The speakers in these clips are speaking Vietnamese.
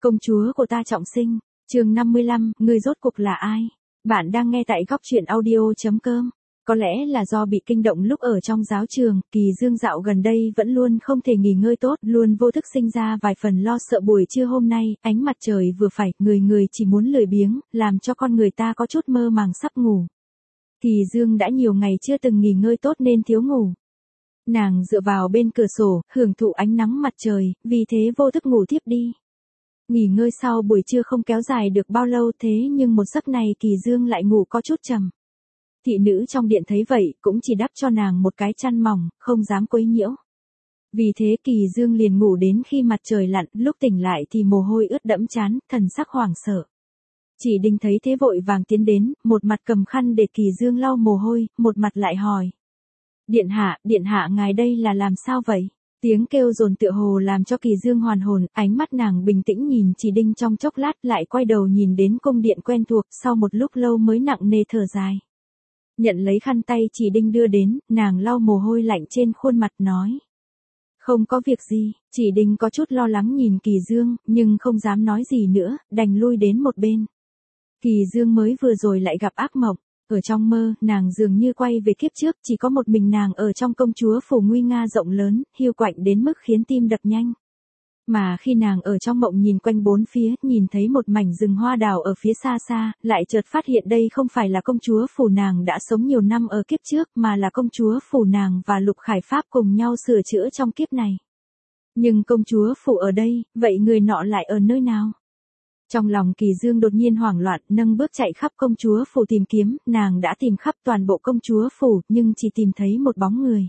Công chúa của ta trọng sinh, chương 55, ngươi rốt cuộc là ai? Bạn đang nghe tại góc truyện audio.com. Có lẽ là do bị kinh động lúc ở trong giáo trường, Kỳ Dương dạo gần đây vẫn luôn không thể nghỉ ngơi tốt, luôn vô thức sinh ra vài phần lo sợ buổi trưa hôm nay, ánh mặt trời vừa phải, người người chỉ muốn lười biếng, làm cho con người ta có chút mơ màng sắp ngủ. Kỳ Dương đã nhiều ngày chưa từng nghỉ ngơi tốt nên thiếu ngủ. Nàng dựa vào bên cửa sổ, hưởng thụ ánh nắng mặt trời, vì thế vô thức ngủ thiếp đi. Nghỉ ngơi sau buổi trưa không kéo dài được bao lâu thế nhưng một giấc này Kỳ Dương lại ngủ có chút trầm. Thị nữ trong điện thấy vậy cũng chỉ đắp cho nàng một cái chăn mỏng, không dám quấy nhiễu. Vì thế Kỳ Dương liền ngủ đến khi mặt trời lặn, lúc tỉnh lại thì mồ hôi ướt đẫm trán, thần sắc hoảng sợ. Chỉ Đình thấy thế vội vàng tiến đến, một mặt cầm khăn để Kỳ Dương lau mồ hôi, một mặt lại hỏi. Điện hạ ngài đây là làm sao vậy? Tiếng kêu dồn tựa hồ làm cho Kỳ Dương hoàn hồn, ánh mắt nàng bình tĩnh nhìn Chỉ Đinh trong chốc lát lại quay đầu nhìn đến cung điện quen thuộc, sau một lúc lâu mới nặng nề thở dài. Nhận lấy khăn tay Chỉ Đinh đưa đến, nàng lau mồ hôi lạnh trên khuôn mặt nói. Không có việc gì, Chỉ Đinh có chút lo lắng nhìn Kỳ Dương, nhưng không dám nói gì nữa, đành lui đến một bên. Kỳ Dương mới vừa rồi lại gặp ác mộng. Ở trong mơ, nàng dường như quay về kiếp trước, chỉ có một mình nàng ở trong công chúa phủ nguy nga rộng lớn, hiu quạnh đến mức khiến tim đập nhanh. Mà khi nàng ở trong mộng nhìn quanh bốn phía, nhìn thấy một mảnh rừng hoa đào ở phía xa xa, lại chợt phát hiện đây không phải là công chúa phủ nàng đã sống nhiều năm ở kiếp trước, mà là công chúa phủ nàng và Lục Khải Pháp cùng nhau sửa chữa trong kiếp này. Nhưng công chúa phủ ở đây, vậy người nọ lại ở nơi nào? Trong lòng Kỳ Dương đột nhiên hoảng loạn, nâng bước chạy khắp công chúa phủ tìm kiếm, nàng đã tìm khắp toàn bộ công chúa phủ, nhưng chỉ tìm thấy một bóng người.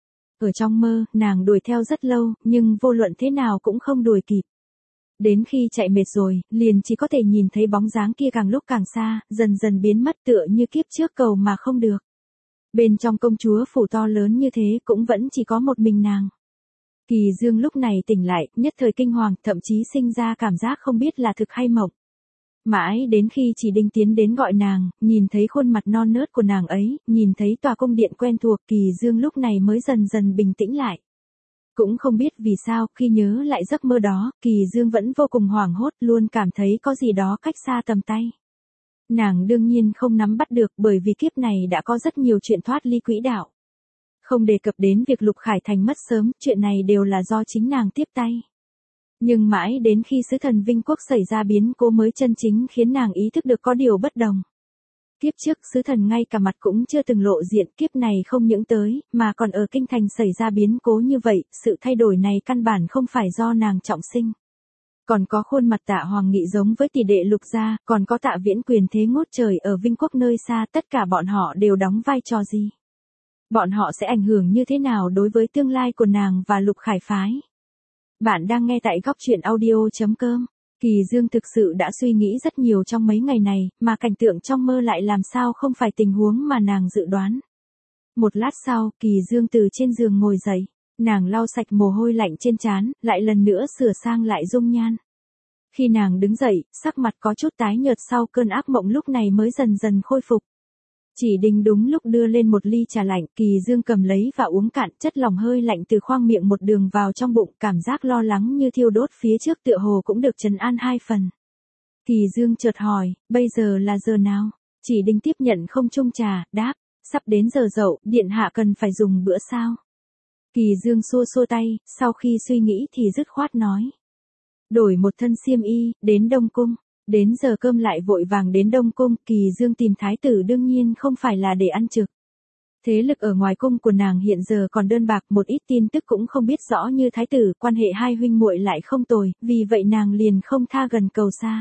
Ở trong mơ, nàng đuổi theo rất lâu, nhưng vô luận thế nào cũng không đuổi kịp. Đến khi chạy mệt rồi, liền chỉ có thể nhìn thấy bóng dáng kia càng lúc càng xa, dần dần biến mất tựa như kiếp trước cầu mà không được. Bên trong công chúa phủ to lớn như thế cũng vẫn chỉ có một mình nàng. Kỳ Dương lúc này tỉnh lại, nhất thời kinh hoàng, thậm chí sinh ra cảm giác không biết là thực hay mộng. Mãi đến khi Chỉ Đinh tiến đến gọi nàng, nhìn thấy khuôn mặt non nớt của nàng ấy, nhìn thấy tòa cung điện quen thuộc, Kỳ Dương lúc này mới dần dần bình tĩnh lại. Cũng không biết vì sao, khi nhớ lại giấc mơ đó, Kỳ Dương vẫn vô cùng hoảng hốt, luôn cảm thấy có gì đó cách xa tầm tay. Nàng đương nhiên không nắm bắt được bởi vì kiếp này đã có rất nhiều chuyện thoát ly quỹ đạo. Không đề cập đến việc Lục Khải Thành mất sớm, chuyện này đều là do chính nàng tiếp tay. Nhưng mãi đến khi sứ thần Vinh Quốc xảy ra biến cố mới chân chính khiến nàng ý thức được có điều bất đồng. Kiếp trước sứ thần ngay cả mặt cũng chưa từng lộ diện, kiếp này không những tới, mà còn ở kinh thành xảy ra biến cố như vậy, sự thay đổi này căn bản không phải do nàng trọng sinh. Còn có khuôn mặt Tạ Hoàng Nghị giống với tỷ đệ Lục gia, còn có Tạ Viễn quyền thế ngút trời ở Vinh Quốc nơi xa, tất cả bọn họ đều đóng vai trò gì? Bọn họ sẽ ảnh hưởng như thế nào đối với tương lai của nàng và Lục Khải phái? Bạn đang nghe tại góc truyện audio.com. Kỳ Dương thực sự đã suy nghĩ rất nhiều trong mấy ngày này, mà cảnh tượng trong mơ lại làm sao không phải tình huống mà nàng dự đoán. Một lát sau, Kỳ Dương từ trên giường ngồi dậy, nàng lau sạch mồ hôi lạnh trên trán, lại lần nữa sửa sang lại dung nhan. Khi nàng đứng dậy, sắc mặt có chút tái nhợt sau cơn ác mộng lúc này mới dần dần khôi phục. Chỉ Đình đúng lúc đưa lên một ly trà lạnh, Kỳ Dương cầm lấy và uống cạn, chất lỏng hơi lạnh từ khoang miệng một đường vào trong bụng, cảm giác lo lắng như thiêu đốt phía trước tựa hồ cũng được trấn an hai phần. Kỳ Dương chợt hỏi, bây giờ là giờ nào? Chỉ Đình tiếp nhận không chung trà, đáp, sắp đến giờ dậu, điện hạ cần phải dùng bữa sao? Kỳ Dương xua xua tay, sau khi suy nghĩ thì dứt khoát nói. Đổi một thân xiêm y, đến Đông Cung. Đến giờ cơm lại vội vàng đến Đông Cung, Kỳ Dương tìm thái tử đương nhiên không phải là để ăn trực. Thế lực ở ngoài cung của nàng hiện giờ còn đơn bạc, một ít tin tức cũng không biết rõ như thái tử, quan hệ hai huynh muội lại không tồi, vì vậy nàng liền không tha gần cầu xa.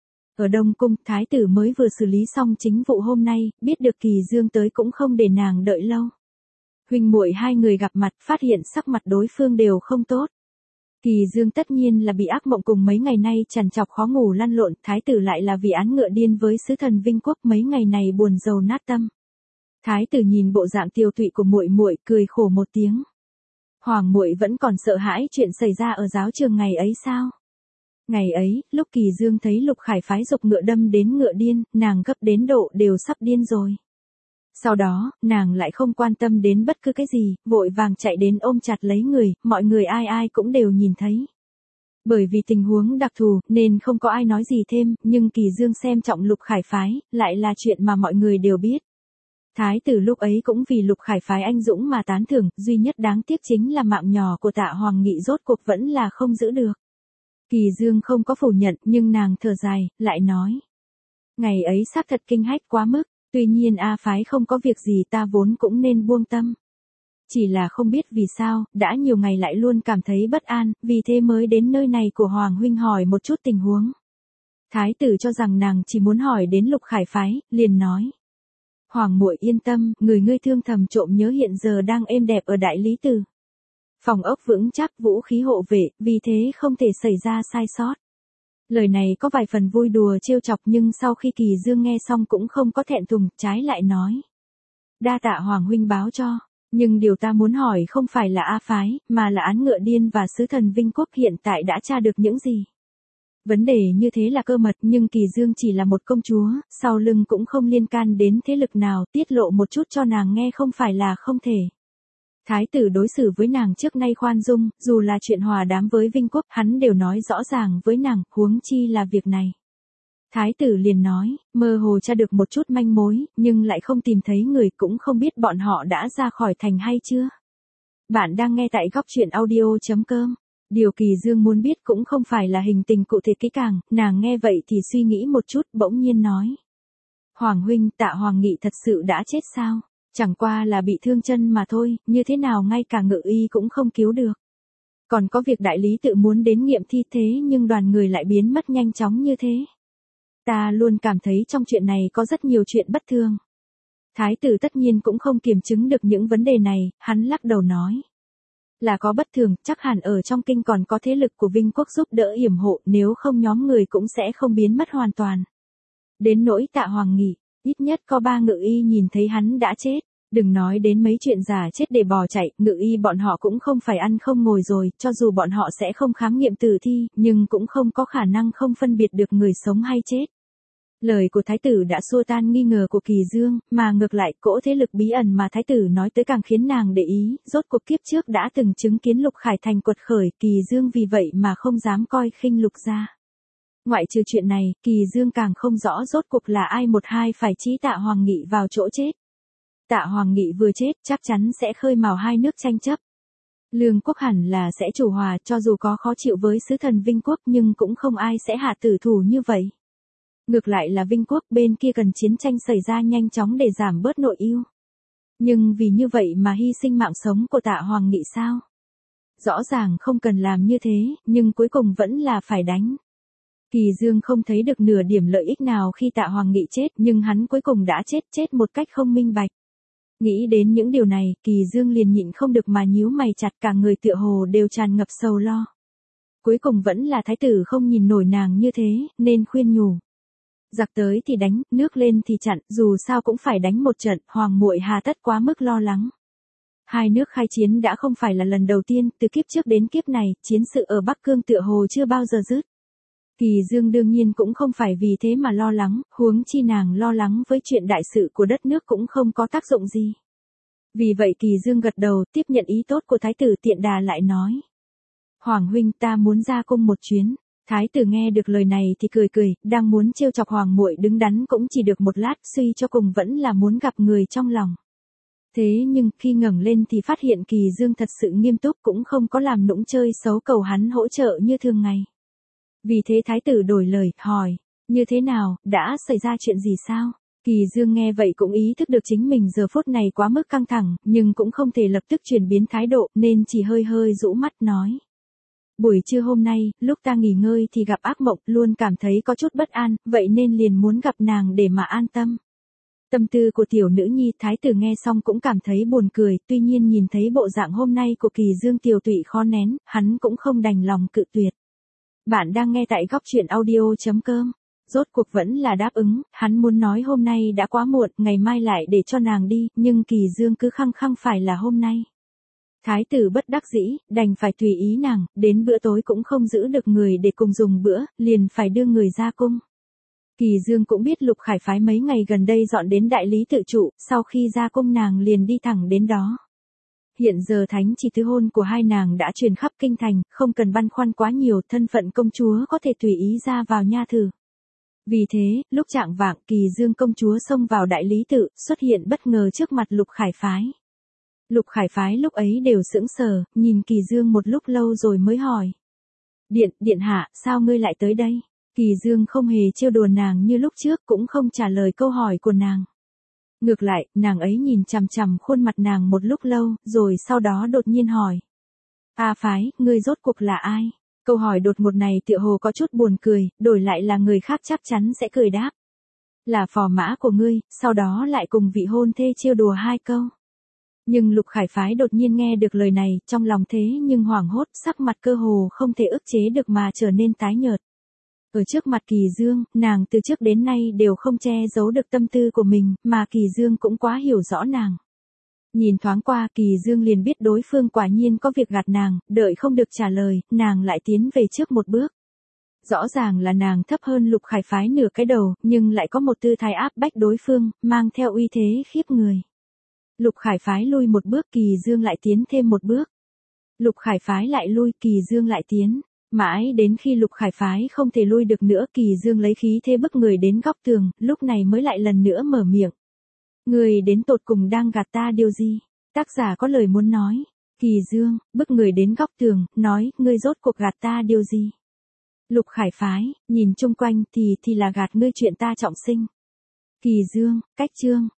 Ở Đông Cung, thái tử mới vừa xử lý xong chính vụ hôm nay, biết được Kỳ Dương tới cũng không để nàng đợi lâu. Huynh muội hai người gặp mặt, phát hiện sắc mặt đối phương đều không tốt. Kỳ Dương tất nhiên là bị ác mộng cùng mấy ngày nay trằn trọc khó ngủ lăn lộn, thái tử lại là vì án ngựa điên với sứ thần Vinh Quốc mấy ngày này buồn rầu nát tâm. Thái tử nhìn bộ dạng tiêu tụy của muội muội, cười khổ một tiếng. Hoàng muội vẫn còn sợ hãi chuyện xảy ra ở giáo trường ngày ấy sao? Ngày ấy, lúc Kỳ Dương thấy Lục Khải phái dục ngựa đâm đến ngựa điên, nàng gấp đến độ đều sắp điên rồi. Sau đó, nàng lại không quan tâm đến bất cứ cái gì, vội vàng chạy đến ôm chặt lấy người, mọi người ai ai cũng đều nhìn thấy. Bởi vì tình huống đặc thù, nên không có ai nói gì thêm, nhưng Kỳ Dương xem trọng Lục Khải phái, lại là chuyện mà mọi người đều biết. Thái tử lúc ấy cũng vì Lục Khải phái anh dũng mà tán thưởng, duy nhất đáng tiếc chính là mạng nhỏ của Tạ Hoàng Nghị rốt cuộc vẫn là không giữ được. Kỳ Dương không có phủ nhận, nhưng nàng thở dài, lại nói. Ngày ấy xác thật kinh hách quá mức, tuy nhiên A phái không có việc gì ta vốn cũng nên buông tâm. Chỉ là không biết vì sao, đã nhiều ngày lại luôn cảm thấy bất an, vì thế mới đến nơi này của Hoàng huynh hỏi một chút tình huống. Thái tử cho rằng nàng chỉ muốn hỏi đến Lục Khải phái, liền nói. Hoàng muội yên tâm, người ngươi thương thầm trộm nhớ hiện giờ đang êm đẹp ở Đại Lý Tự. Phòng ốc vững chắc, vũ khí hộ vệ, vì thế không thể xảy ra sai sót. Lời này có vài phần vui đùa trêu chọc nhưng sau khi Kỳ Dương nghe xong cũng không có thẹn thùng, trái lại nói. Đa tạ Hoàng huynh báo cho, nhưng điều ta muốn hỏi không phải là A phái, mà là án Ngựa Điên và sứ thần Vinh Quốc hiện tại đã tra được những gì. Vấn đề như thế là cơ mật nhưng Kỳ Dương chỉ là một công chúa, sau lưng cũng không liên can đến thế lực nào, tiết lộ một chút cho nàng nghe không phải là không thể. Thái tử đối xử với nàng trước nay khoan dung, dù là chuyện hòa đám với Vinh Quốc, hắn đều nói rõ ràng với nàng, huống chi là việc này. Thái tử liền nói, mơ hồ tra được một chút manh mối, nhưng lại không tìm thấy người, cũng không biết bọn họ đã ra khỏi thành hay chưa. Bạn đang nghe tại góc truyện audio.com. Điều Kỳ Dương muốn biết cũng không phải là hình tình cụ thể kỹ càng, nàng nghe vậy thì suy nghĩ một chút, bỗng nhiên nói. Hoàng huynh, Tạ Hoàng Nghị thật sự đã chết sao? Chẳng qua là bị thương chân mà thôi, như thế nào ngay cả Ngự y cũng không cứu được. Còn có việc Đại Lý Tự muốn đến nghiệm thi thế nhưng đoàn người lại biến mất nhanh chóng như thế. Ta luôn cảm thấy trong chuyện này có rất nhiều chuyện bất thường. Thái tử tất nhiên cũng không kiểm chứng được những vấn đề này, hắn lắc đầu nói. Là có bất thường, chắc hẳn ở trong kinh còn có thế lực của Vinh Quốc giúp đỡ yểm hộ, nếu không nhóm người cũng sẽ không biến mất hoàn toàn. Đến nỗi Tạ Hoàng Nghị, ít nhất có 3 ngự y nhìn thấy hắn đã chết. Đừng nói đến mấy chuyện giả chết để bỏ chạy, ngự y bọn họ cũng không phải ăn không ngồi rồi, cho dù bọn họ sẽ không khám nghiệm tử thi, nhưng cũng không có khả năng không phân biệt được người sống hay chết. Lời của thái tử đã xua tan nghi ngờ của Kỳ Dương, mà ngược lại cỗ thế lực bí ẩn mà thái tử nói tới càng khiến nàng để ý, rốt cuộc kiếp trước đã từng chứng kiến Lục Khải Thành quật khởi, Kỳ Dương vì vậy mà không dám coi khinh Lục gia. Ngoại trừ chuyện này, Kỳ Dương càng không rõ rốt cuộc là ai một hai phải chí Tạ Hoàng Nghị vào chỗ chết. Tạ Hoàng Nghị vừa chết chắc chắn sẽ khơi mào hai nước tranh chấp. Lương quốc hẳn là sẽ chủ hòa, cho dù có khó chịu với sứ thần Vinh Quốc nhưng cũng không ai sẽ hạ tử thủ như vậy. Ngược lại là Vinh Quốc bên kia cần chiến tranh xảy ra nhanh chóng để giảm bớt nội ưu. Nhưng vì như vậy mà hy sinh mạng sống của Tạ Hoàng Nghị sao? Rõ ràng không cần làm như thế, nhưng cuối cùng vẫn là phải đánh. Kỳ Dương không thấy được nửa điểm lợi ích nào khi Tạ Hoàng Nghị chết, nhưng hắn cuối cùng đã chết một cách không minh bạch. Nghĩ đến những điều này, Kỳ Dương liền nhịn không được mà nhíu mày chặt, cả người tựa hồ đều tràn ngập sầu lo. Cuối cùng vẫn là thái tử không nhìn nổi nàng như thế, nên khuyên nhủ. Giặc tới thì đánh, nước lên thì chặn, dù sao cũng phải đánh một trận, hoàng muội hà tất quá mức lo lắng. Hai nước khai chiến đã không phải là lần đầu tiên, từ kiếp trước đến kiếp này, chiến sự ở Bắc Cương tựa hồ chưa bao giờ dứt. Kỳ Dương đương nhiên cũng không phải vì thế mà lo lắng, huống chi nàng lo lắng với chuyện đại sự của đất nước cũng không có tác dụng gì. Vì vậy Kỳ Dương gật đầu, tiếp nhận ý tốt của thái tử, tiện đà lại nói. Hoàng huynh, ta muốn ra cung một chuyến. Thái tử nghe được lời này thì cười, đang muốn trêu chọc hoàng muội đứng đắn cũng chỉ được một lát, suy cho cùng vẫn là muốn gặp người trong lòng. Thế nhưng khi ngẩng lên thì phát hiện Kỳ Dương thật sự nghiêm túc, cũng không có làm nũng chơi xấu cầu hắn hỗ trợ như thường ngày. Vì thế thái tử đổi lời, hỏi, như thế nào, đã xảy ra chuyện gì sao? Kỳ Dương nghe vậy cũng ý thức được chính mình giờ phút này quá mức căng thẳng, nhưng cũng không thể lập tức chuyển biến thái độ, nên chỉ hơi rũ mắt nói. Buổi trưa hôm nay, lúc ta nghỉ ngơi thì gặp ác mộng, luôn cảm thấy có chút bất an, vậy nên liền muốn gặp nàng để mà an tâm. Tâm tư của tiểu nữ nhi, thái tử nghe xong cũng cảm thấy buồn cười, tuy nhiên nhìn thấy bộ dạng hôm nay của Kỳ Dương tiều tụy khó nén, hắn cũng không đành lòng cự tuyệt. Bạn đang nghe tại góc truyện audio.com. Rốt cuộc vẫn là đáp ứng, hắn muốn nói hôm nay đã quá muộn, ngày mai lại để cho nàng đi, nhưng Kỳ Dương cứ khăng khăng phải là hôm nay. Thái tử bất đắc dĩ, đành phải tùy ý nàng, đến bữa tối cũng không giữ được người để cùng dùng bữa, liền phải đưa người ra cung. Kỳ Dương cũng biết Lục Khải phái mấy ngày gần đây dọn đến Đại Lý Tự trụ, sau khi ra cung nàng liền đi thẳng đến đó. Hiện giờ thánh chỉ tứ hôn của hai nàng đã truyền khắp kinh thành, không cần băn khoăn quá nhiều, thân phận công chúa có thể tùy ý ra vào nha thử. Vì thế, lúc chạng vạng Kỳ Dương công chúa xông vào đại lý tự, xuất hiện bất ngờ trước mặt Lục Khải Phái. Lục Khải Phái lúc ấy đều sững sờ, nhìn Kỳ Dương một lúc lâu rồi mới hỏi. Điện hạ, sao ngươi lại tới đây? Kỳ Dương không hề trêu đùa nàng như lúc trước, cũng không trả lời câu hỏi của nàng. Ngược lại, nàng ấy nhìn chằm chằm khuôn mặt nàng một lúc lâu, rồi sau đó đột nhiên hỏi. A Phái, ngươi rốt cuộc là ai? Câu hỏi đột ngột này tựa hồ có chút buồn cười, đổi lại là người khác chắc chắn sẽ cười đáp. Là phò mã của ngươi, sau đó lại cùng vị hôn thê trêu đùa hai câu. Nhưng Lục Khải Phái đột nhiên nghe được lời này, trong lòng thế nhưng hoảng hốt, sắc mặt cơ hồ không thể ức chế được mà trở nên tái nhợt. Ở trước mặt Kỳ Dương, nàng từ trước đến nay đều không che giấu được tâm tư của mình, mà Kỳ Dương cũng quá hiểu rõ nàng. Nhìn thoáng qua Kỳ Dương liền biết đối phương quả nhiên có việc gạt nàng, đợi không được trả lời, nàng lại tiến về trước một bước. Rõ ràng là nàng thấp hơn Lục Khải Phái nửa cái đầu, nhưng lại có một tư thái áp bách đối phương, mang theo uy thế khiếp người. Lục Khải Phái lui một bước, Kỳ Dương lại tiến thêm một bước. Lục Khải Phái lại lui, Kỳ Dương lại tiến. Mãi đến khi Lục Khải Phái không thể lui được nữa, Kỳ Dương lấy khí thế bức người đến góc tường, lúc này mới lại lần nữa mở miệng. Người đến tột cùng đang gạt ta điều gì? Tác giả có lời muốn nói. Kỳ Dương, bức người đến góc tường, nói, ngươi rốt cuộc gạt ta điều gì? Lục Khải Phái, nhìn chung quanh thì là gạt ngươi chuyện ta trọng sinh. Kỳ Dương, cách chương.